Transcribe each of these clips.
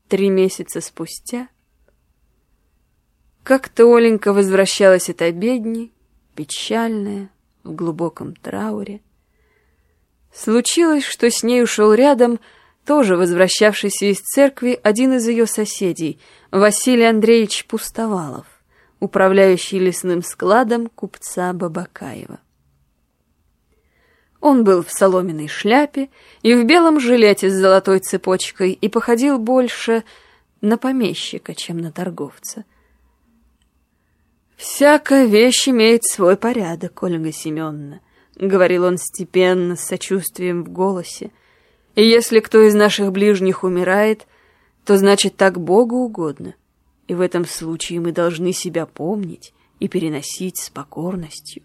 3 месяца спустя как-то Оленька возвращалась от обедни, печальная, в глубоком трауре. Случилось, что с ней ушел рядом, тоже возвращавшийся из церкви, один из ее соседей, Василий Андреевич Пустовалов, управляющий лесным складом купца Бабакаева. Он был в соломенной шляпе и в белом жилете с золотой цепочкой и походил больше на помещика, чем на торговца. «Всякая вещь имеет свой порядок, Ольга Семеновна», — говорил он степенно, с сочувствием в голосе. «И если кто из наших ближних умирает, то значит так Богу угодно, и в этом случае мы должны себя помнить и переносить с покорностью».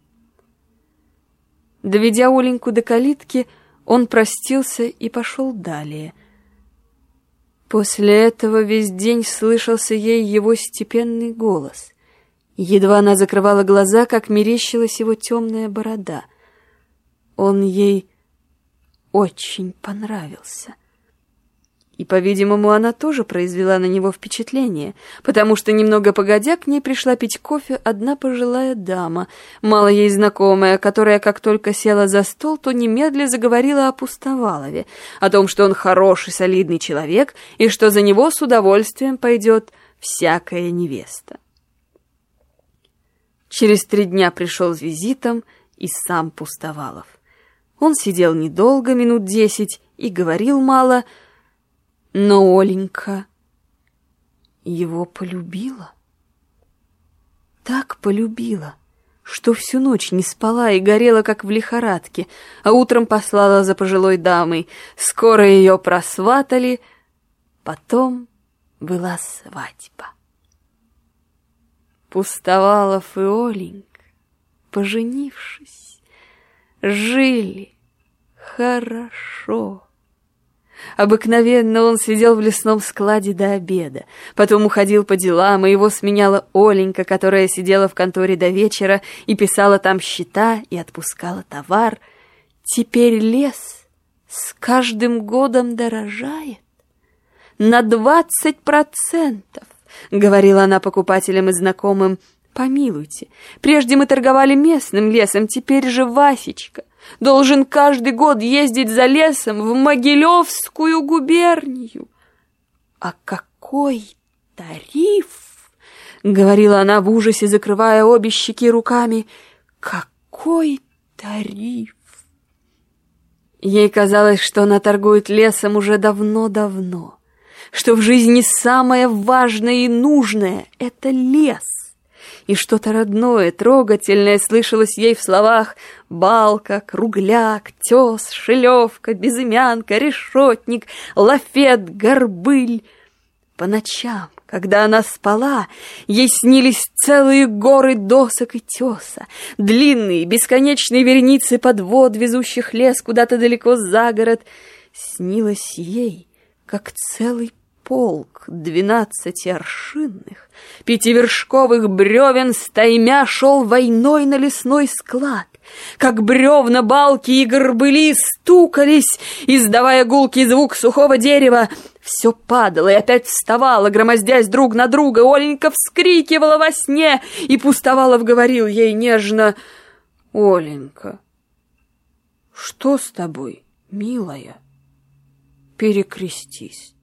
Доведя Оленьку до калитки, он простился и пошел далее. После этого весь день слышался ей его степенный голос. Едва она закрывала глаза, как мерещилась его темная борода. Он ей очень понравился. И, по-видимому, она тоже произвела на него впечатление, потому что, немного погодя, к ней пришла пить кофе одна пожилая дама, мало ей знакомая, которая, как только села за стол, то немедля заговорила о Пустовалове, о том, что он хороший, солидный человек, и что за него с удовольствием пойдет всякая невеста. Через 3 дня пришел с визитом и сам Пустовалов. Он сидел недолго, минут 10, и говорил мало, но Оленька его полюбила. Так полюбила, что всю ночь не спала и горела, как в лихорадке, а утром послала за пожилой дамой. Скоро ее просватали, потом была свадьба. Пустовалов и Оленька, поженившись, жили хорошо. Обыкновенно он сидел в лесном складе до обеда, потом уходил по делам, и его сменяла Оленька, которая сидела в конторе до вечера и писала там счета и отпускала товар. Теперь лес с каждым годом дорожает на 20%, говорила она покупателям и знакомым. Помилуйте, прежде мы торговали местным лесом, теперь же Васечка должен каждый год ездить за лесом в Могилевскую губернию. А какой тариф! Говорила она в ужасе, закрывая обе щеки руками. Какой тариф! Ей казалось, что она торгует лесом уже давно-давно, что в жизни самое важное и нужное — это лес. И что-то родное, трогательное слышалось ей в словах: балка, кругляк, тес, шелевка, безымянка, решетник, лафет, горбыль. По ночам, когда она спала, ей снились целые горы досок и теса, длинные, бесконечные вереницы подвод, везущих лес куда-то далеко за город. Снилось ей, как целый полк 12-аршинных, 5-вершковых бревен стаймя шел войной на лесной склад, как бревна, балки и горбыли стукались, издавая гулкий звук сухого дерева. Все падало и опять вставало, громоздясь друг на друга. Оленька вскрикивала во сне, и Пустовалов говорил ей нежно: «Оленька, что с тобой, милая? Перекрестись».